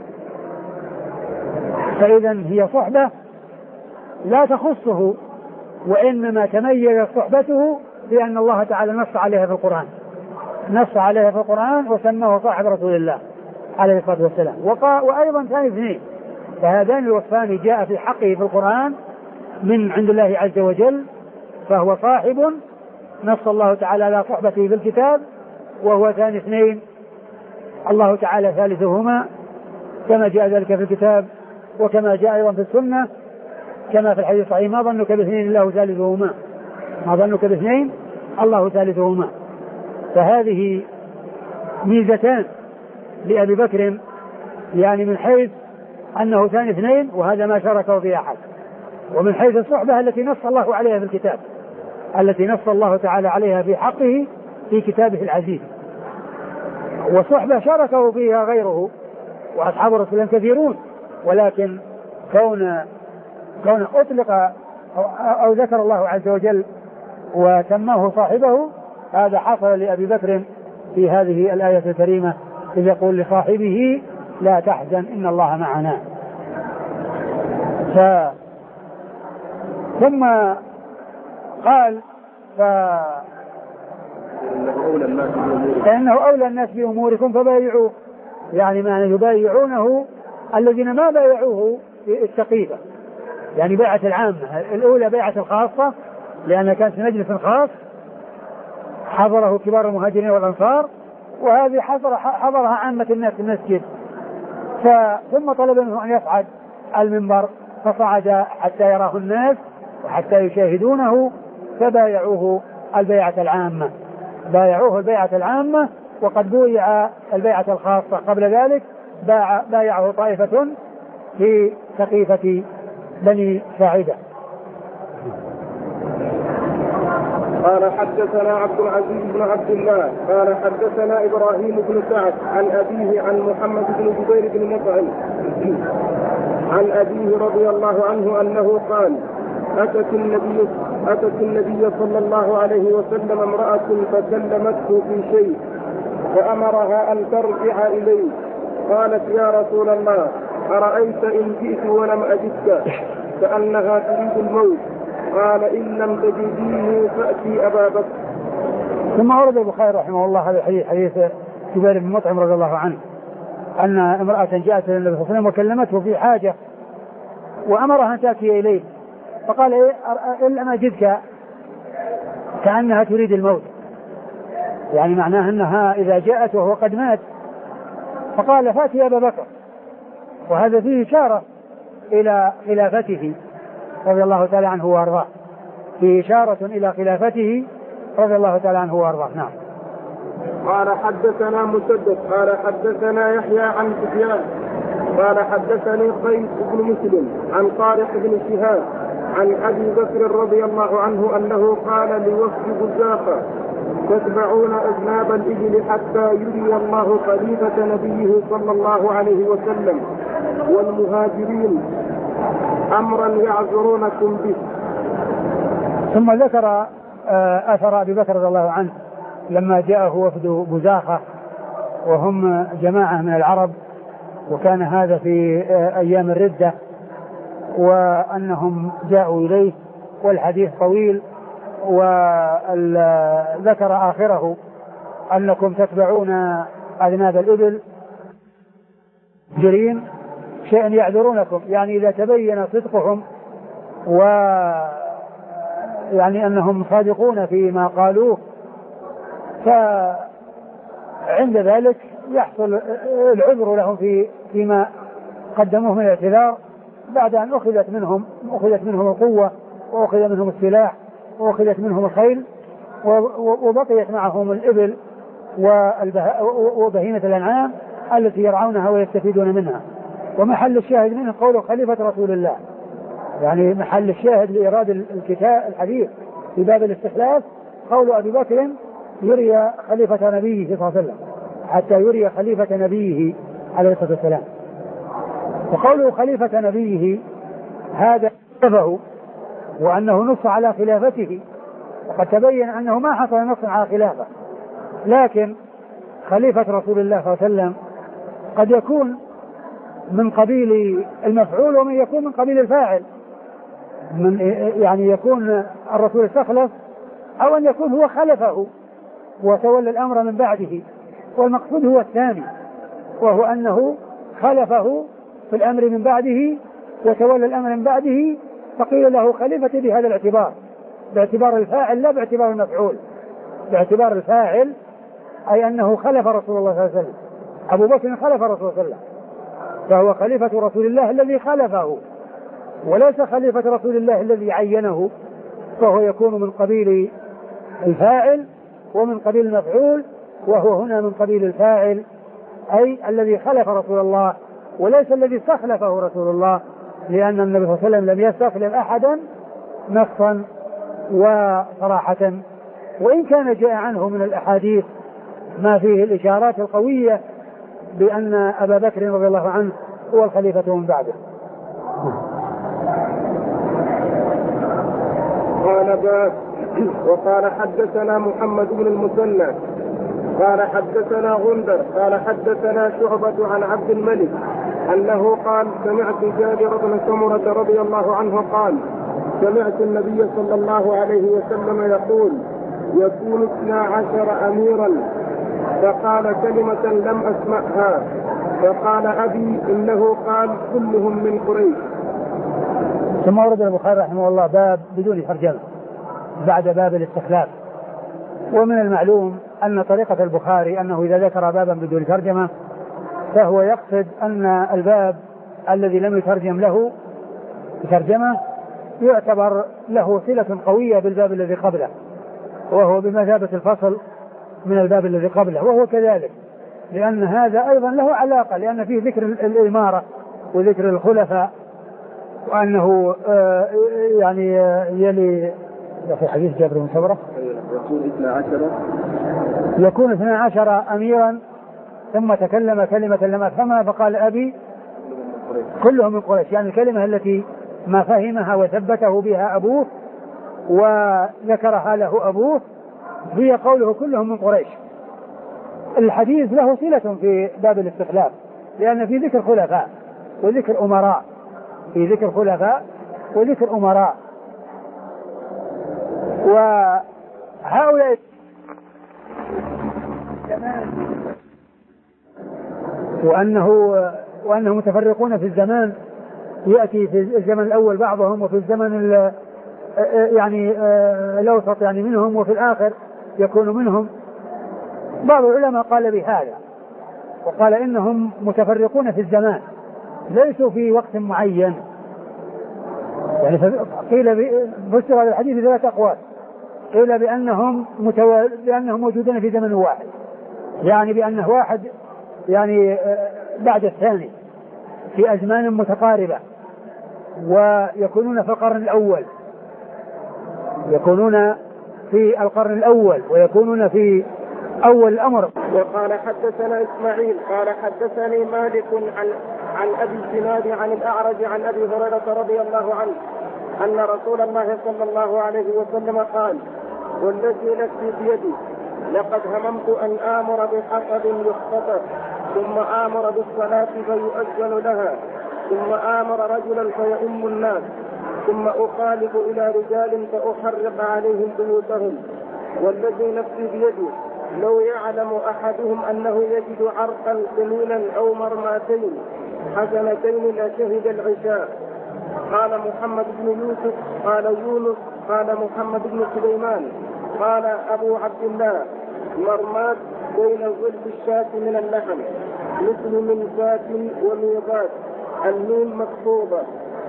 فإذا هي صحبة لا تخصه، وإنما تميز صحبته بأن الله تعالى نص عليها في القرآن، نص عليها في القرآن وسماه صاحب رسول الله عليه الصلاة والسلام. وأيضا ثاني اثنين، فهذان الوصفان جاء في حقه في القرآن من عند الله عز وجل، فهو صاحب نص الله تعالى على صحبته في الكتاب، وهو ثاني اثنين الله تعالى ثالثهما، كما جاء ذلك في الكتاب وكما جاء أيضا في السنة، كما في الحديث الصحيح: ما ظنك باثنين الله ثالثهما، ما ظنك باثنين الله ثالثهما. فهذه ميزتان لأبي بكر، يعني من حيث أنه ثاني اثنين وهذا ما شاركه في أحد، ومن حيث الصحبة التي نص الله عليها في الكتاب، التي نص الله تعالى عليها في حقه في كتابه العزيز. وصحبة شاركه فيها غيره وأصحاب الرسول كثيرون، ولكن كون كون أطلق أو, أو ذكر الله عز وجل وسماه صاحبه، هذا حصل لأبي بكر في هذه الآية الكريمة، إذ يقول لصاحبه: لا تحزن إن الله معنا. ف... ثم قال: ف... فإنه أولى الناس بأموركم فبايعوه، يعني ما يبايعونه الذين ما بايعوه في السقيفة، يعني بيعة العامة. الأولى بيعة الخاصة، لأن كانت في مجلس خاص حضره كبار المهاجرين والأنصار، وهذه حضر حضرها عامة الناس في المسجد. ثم طلب منه أن يصعد المنبر، فصعد حتى يراه الناس وحتى يشاهدونه، فبايعوه البيعة العامة، بايعوه البيعة العامة. وقد بويع البيعة الخاصة قبل ذلك، بايعه طائفة في سقيفة بني ساعدة. قال: حدثنا عبد العزيز بن عبد الله قال حدثنا إبراهيم بن سعد عن أبيه عن محمد بن جبير بن مطعم عن أبيه رضي الله عنه أنه قال: أتت النبي أتت النبي صلى الله عليه وسلم امرأة فكلمته في شيء فأمرها أن ترجع إليه. قالت: يا رسول الله، أرأيت إن جئت ولم أجدك كأنها تريد الموت؟ قال: إن لم تجديه فأتي أبا بكر. ثم ورد البخاري رحمه الله هذا الحديث، حديث جبير بن مطعم رضي الله عنه، أن امرأة جاءت إلى النبي صلى الله عليه وسلم وكلمته في حاجة وأمرها أن تأتي إليه، فقال: إيه إن لم أجدك كأنها تريد الموت، يعني معناه أنها إذا جاءت وهو قد مات. فقال: فأتي أبا بكر، وهذا فيه إشارة إلى خلافته رضي الله تعالى عنه وأرضاه، فيه إشارة إلى خلافته رضي الله تعالى عنه وأرضاه. نعم. قال: حدثنا مسدد قال حدثنا يحيى عن سفيان قال حدثني قيس بن مسلم عن طارق بن شهاب عن أبي بكر رضي الله عنه أنه قال لوفد بزاقة: تتبعون أذناب الإبل حتى يري الله خليفة نبيه صلى الله عليه وسلم والمهاجرين أمرا يعذرونكم به. ثم ذكر أثر أبي بكر رضي الله عنه لما جاءه وفد بزاقة، وهم جماعة من العرب، وكان هذا في أيام الردة، وأنهم جاءوا إليه، والحديث طويل، وذكر آخره أنكم تتبعون أذناب الإبل جرين شيئا يعذرونكم، يعني إذا تبين صدقهم و يعني أنهم صادقون فيما قالوه، فعند ذلك يحصل العذر لهم في فيما قدموه من الاعتذار، بعد أن أخذت منهم أخذت منهم القوة وأخذ منهم السلاح وأخذت منهم الخيل وبقيت معهم الإبل وبهيمة الأنعام التي يرعونها ويستفيدون منها. ومحل الشاهد منه قول خليفة رسول الله، يعني محل الشاهد لإيراد الكتاب الحديث في باب الاستخلاف قول أبي بكر يري خليفة نبيه صلى الله عليه وسلم، حتى يري خليفة نبيه عليه الصلاة والسلام. وقوله خليفة نبيه هذا شبه وأنه نص على خلافته، وقد تبين أنه ما حصل نص على خلافه، لكن خليفة رسول الله صلى الله عليه وسلم قد يكون من قبيل المفعول ومن يكون من قبيل الفاعل، من يعني يكون الرسول استخلف أو أن يكون هو خلفه وتولى الأمر من بعده، والمقصود هو الثاني، وهو أنه خلفه في الأمر من بعده وتولى الأمر من بعده، فقيل له خليفة بهذا الاعتبار، باعتبار الفاعل لا باعتبار المفعول، باعتبار الفاعل أي أنه خلف رسول الله صلى الله عليه وسلم. أبو بكر خلف رسول الله صلى الله عليه وسلم، فهو خليفة رسول الله الذي خلفه، وليس خليفة رسول الله الذي عينه، فهو يكون من قبيل الفاعل ومن قبيل المفعول، وهو هنا من قبيل الفاعل أي الذي خلف رسول الله، وليس الذي استخلفه رسول الله، لأن النبي صلى الله عليه وسلم لم يستخلف أحدا نصا وصراحة، وإن كان جاء عنه من الأحاديث ما فيه الإشارات القوية بأن أبا بكر رضي الله عنه هو الخليفة من بعده. قال باب وقال حدثنا محمد بن المثنى قال حدثنا غندر قال حدثنا شعبة عن عبد الملك أنه قال سمعت جابر بن سمرة رضي الله عنه قال سمعت النبي صلى الله عليه وسلم يقول يكون اثنا عشر أميرا، فقال كلمة لم أسمعها، فقال أبي إنه قال كلهم من قريش. ثم ورد البخاري رحمه الله باب بدون ترجمة بعد باب الاستخلاف. ومن المعلوم أن طريقة البخاري أنه إذا ذكر بابا بدون ترجمة فهو يقصد أن الباب الذي لم يترجم له ترجمة يعتبر له صلة قوية بالباب الذي قبله، وهو بمثابة الفصل من الباب الذي قبله، وهو كذلك لأن هذا أيضا له علاقة، لأن فيه ذكر الإمارة وذكر الخلفاء، وأنه آه يعني يلي في حديث جابر بن سمرة يكون اثنا عشر يكون اثنا عشر أميرا، ثم تكلم كلمة لم أفهمها فقال أبي كلهم من قريش، يعني الكلمة التي ما فهمها وثبته بها أبوه وذكرها له أبوه هي قوله كلهم من قريش. الحديث له صلة في باب الاستخلاف، لأن في ذكر خلفاء وذكر أمراء، في ذكر خلفاء وذكر أمراء، وهؤلاء وأنه وأنهم متفرقون في الزمان، يأتي في الزمن الأول بعضهم وفي الزمن يعني الأوسط يعني منهم وفي الآخر يكون منهم. بعض العلماء قال بهذا وقال إنهم متفرقون في الزمان ليسوا في وقت معين، يعني قيل فسر هذا الحديث بثلاث أقوال، قيل بأنهم متو... بأنهم موجودون في زمن واحد، يعني بأنه واحد يعني بعد الثاني في أزمان متقاربة، ويكونون في القرن الأول يكونون في القرن الأول ويكونون في أول الأمر. وقال حدثنا إسماعيل قال حدثني مالك عن عن أبي الزناد عن الأعرج عن أبي هريرة رضي الله عنه أن رسول الله صلى الله عليه وسلم قال والذي نفسي بيدي لقد هممت أن آمر بحطب يختطف ثم آمر بالصلاة فيؤذن لها ثم آمر رجلا فيؤم الناس ثم أخالف إلى رجال فأحرق عليهم بيوتهم والذي نفسي بيدي لو يعلم أحدهم أنه يجد عرقا سمينا أو مرماتين حسنتين لشهد العشاء. قال محمد بن يوسف قال يونس قال محمد بن سليمان قال أبو عبد الله مرمات بين ظلف الشاة من اللحم مثل منفات وميقات الميم مكتوبة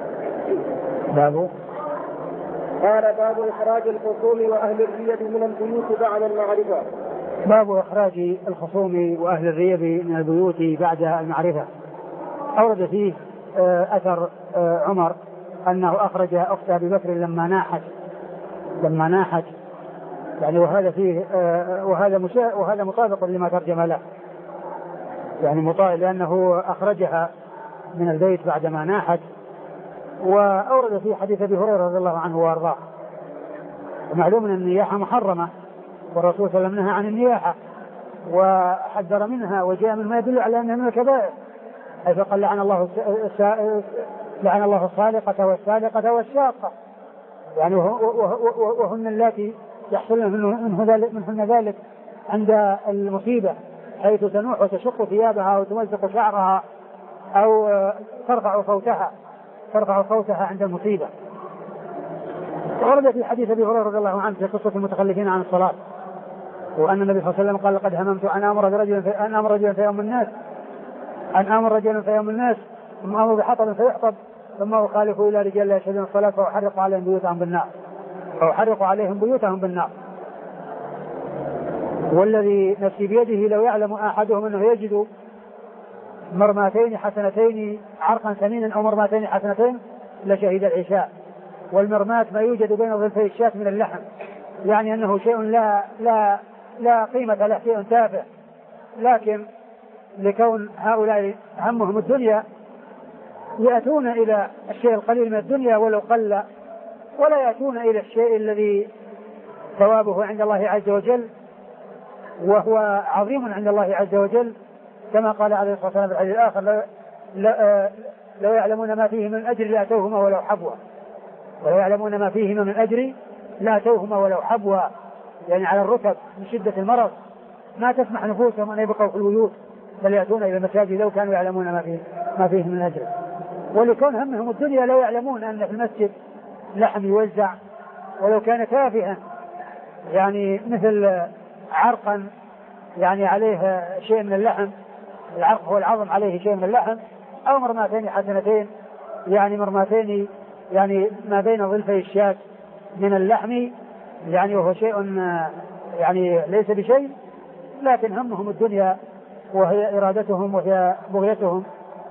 باب قال باب إخراج الخصوم وأهل الريب من البيوت بعد المعرفة. باب إخراج الخصوم وأهل الريب من البيوت بعد المعرفة. أورد فيه أثر عمر أنه أخرج أخت أبي بكر لما ناحت لما ناحت يعني وهذا فيه وهذا وهذا مطابق لما ترجم له، يعني مطابق لأنه أخرجها من البيت بعدما ناحت. وأورد فيه حديث أبي هريرة رضي الله عنه وأرضاه. ومعلوم أن النياحة محرمة، والرسول صلى الله عليه وسلم نهى عن النياحة وحذر منها، وجاء من ما يدل على أنها من الكبائر، أي فقال لعن الله لعن الله الصالقة والسالقة والشاقة، يعني وهن اللاتي يحصل منهن ذلك عند المصيبة، حيث تنوح وتشق ثيابها أو تمزق شعرها أو ترفع صوتها ترفع صوتها عند المصيبة. ورد في حديث أبي هريرة رضي الله عنه في قصة المتخلفين عن الصلاة، وأن النبي صلى الله عليه وسلم قال لقد هممت أن أمر رجلا في أن أمر رجلا في يوم الناس أن أمر رجلا في يوم الناس ثم أمر بحطب فيحطب ثم أخالف إلى رجال لا يشهدون الصلاة فأحرق عليهم بيوتهم بالنار فأحرق عليهم بيوتهم بالنار والذي نفسي بيده لو يعلم أحدهم أنه يجد مرماتين حسنتين عرقا ثمينا أو مرماتين حسنتين لشهد العشاء. والمرمات ما يوجد بين ظلفي الشاة من اللحم، يعني أنه شيء لا لا لا قيمة له، شيء تافه، لكن لكون هؤلاء همهم الدنيا يأتون إلى الشيء القليل من الدنيا ولو قل، ولا يأتون إلى الشيء الذي ثوابه عند الله عز وجل وهو عظيم عند الله عز وجل، كما قال عليه الصلاة والسلام في الحديث الآخر لو, لو يعلمون ما فيه من أجر لأتوهما ولو حبوا ولو يعلمون ما فيهما من أجر لأتوهما ولو حبوا، يعني على الركب من شدة المرض ما تسمح نفوسهم أن يبقوا في البيوت بل يأتون إلى المساجد لو كانوا يعلمون ما فيه ما فيه من أجر. ولكون همهم الدنيا لو يعلمون أن في المسجد لحم يوزع ولو كان تافها، يعني مثل عرقا يعني عليه شيء من اللحم، العرق هو العظم عليه شيء من اللحم، أو مرماتين حسنتين يعني مرماتين يعني ما بين ظلفي الشاة من اللحم، يعني وهو شيء يعني ليس بشيء، لكن همهم الدنيا وهي إرادتهم وهي بغيتهم.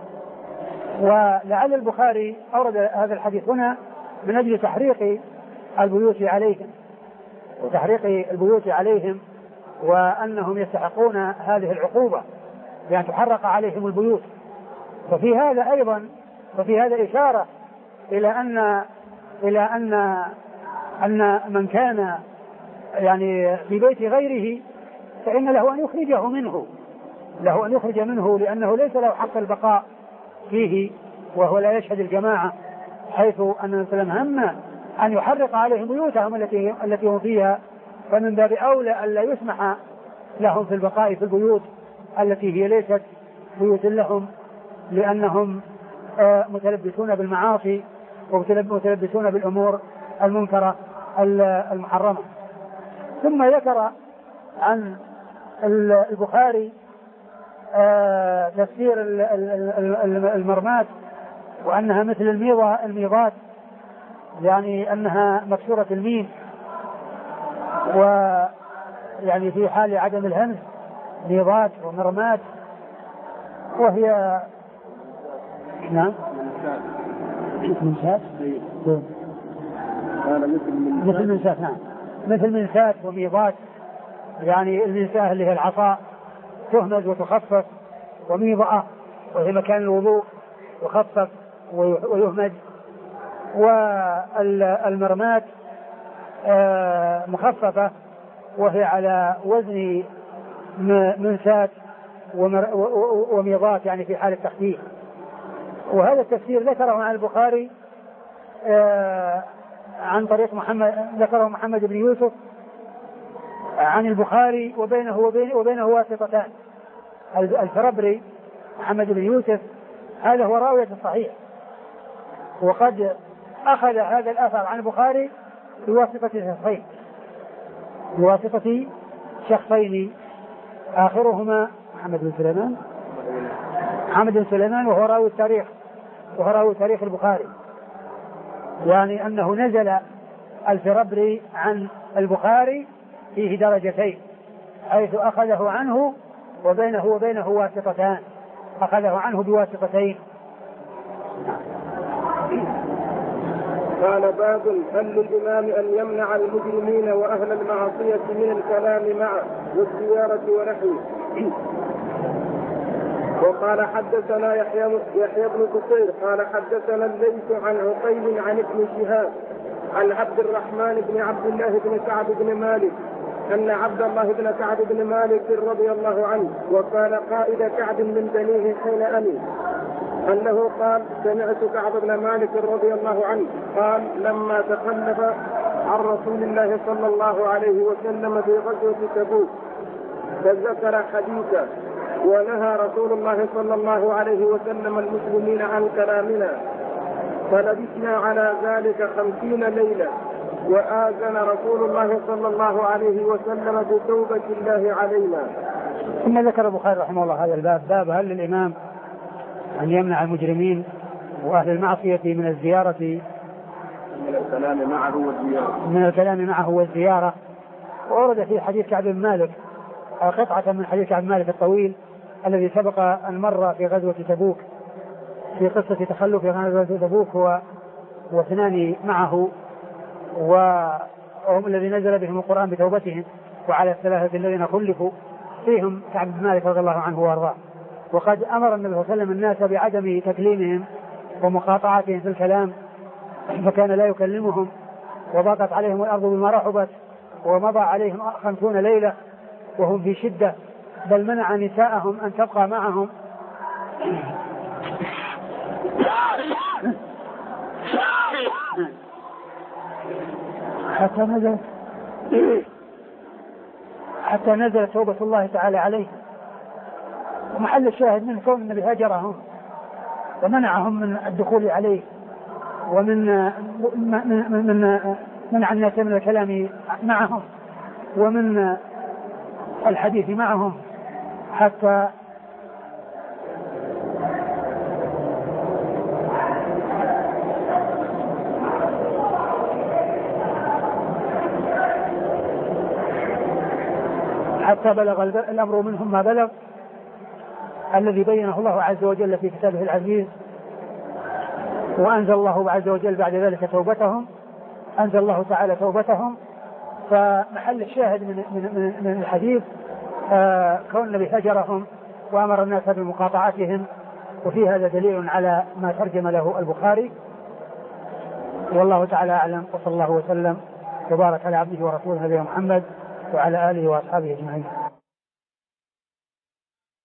ولعل البخاري أورد هذا الحديث هنا من أجل تحريق البيوت عليهم وتحريق البيوت عليهم وأنهم يستحقون هذه العقوبة بأن تحرق عليهم البيوت. ففي هذا أيضا وفي هذا إشارة إلى أن إلى أن أن من كان يعني في بيت غيره فإن له أن يخرجه منه له أن يخرج منه لأنه ليس له حق البقاء فيه وهو لا يشهد الجماعة، حيث أن الإسلام هم أن يحرق عليهم بيوتهم التي التي هم فيها، فمن باب أولى ألا يسمح لهم في البقاء في البيوت التي هي ليست بيوت لهم، لأنهم متلبسون بالمعاصي ومتلبسون بالأمور المنكرة المحرمة. ثم ذكر عن البخاري تفسير المرمات وأنها مثل الميضات، يعني أنها مكسورة الميم، ويعني في حال عدم الهمز ميضات ومرمات، وهي نعم منسات مثل منسات نعم مثل منسات وميضات، يعني المنساه اللي هي العصا تهمز وتخفف، وميضأة وهي مكان الوضوء يخفف ويهمز، والمرمات مخففة وهي على وزن منسات وميضات يعني في حال التخفيف. وهذا التفسير ذكره عن البخاري عن طريق محمد ذكره محمد بن يوسف عن البخاري وبينه وبين وبينه واسطتان. الفربري محمد بن يوسف هذا هو راوية الصحيح، وقد أخذ هذا الأثر عن البخاري بواسطة شخصين بواسطة شخصين آخرهما محمد بن سليمان محمد بن سليمان وهو راوي التاريخ وهو راوي تاريخ البخاري، يعني أنه نزل الفربري عن البخاري فيه درجتين، حيث أخذه عنه وبينه وبينه واسطتان، أخذه عنه بواسطتين. قال باب هل للإمام أن يمنع المجرمين وأهل المعصية من الكلام معه والزيارة ونحوه. وقال حدثنا يحيى يحيى بن كثير قال حدثنا الليث عن عقيل عن ابن شهاب عن عبد الرحمن بن عبد الله بن كعب بن مالك أن عبد الله بن كعب بن مالك رضي الله عنه وكان قائد كعب من بنيه حين أمن أنه قال سمعت كعب بن مالك رضي الله عنه قال لما تخلف عن رسول الله صلى الله عليه وسلم في غزوة تبوك فذكر حديثا ونهى رسول الله صلى الله عليه وسلم المسلمين عن كلامنا فلبثنا على ذلك خمسين ليلة وآذن رسول الله صلى الله عليه وسلم بتوبة الله علينا. ثم ذكر البخاري رحمه الله هذا الباب، باب هل للإمام أن يمنع المجرمين وأهل المعصية من الزيارة من الكلام معه والزيارة من الكلام معه والزيارة. وورد في حديث كعب بن مالك قطعة من حديث كعب بن مالك الطويل الذي سبق أن مر في غزوة تبوك في قصة تخلف غزوة تبوك هو واثنان معه وهم الذي نزل بهم القرآن بتوبتهم وعلى الثلاثة الذين خلفوا فيهم كعب بن مالك رضي الله عنه وارضاه. وقد أمر النبي صلى الله عليه وسلم الناس بعدم تكليمهم ومقاطعتهم في الكلام فكان لا يكلمهم وضاقت عليهم الأرض بما رحبت ومضى عليهم خمسون ليلة وهم في شدة، بل منع نساءهم أن تبقى معهم حتى نزل حتى نزل توبة الله تعالى عليه. ومحل الشاهد من كون النبي هجرهم ومنعهم من الدخول عليه ومن من من منع الناس من الكلام معهم ومن الحديث معهم حتى حتى بلغ الأمر منهم ما بلغ الذي بينه الله عز وجل في كتابه العزيز. وأنزل الله عز وجل بعد ذلك توبتهم، أنزل الله تعالى توبتهم. فمحل الشاهد من, من, من الحديث آه كون النبي هجرهم وأمر الناس بمقاطعتهم، وفي هذا دليل على ما ترجم له البخاري. والله تعالى أعلم، وصلى الله وسلم وبارك على عبده ورسوله نبينا محمد وعلى آله وأصحابه أجمعين.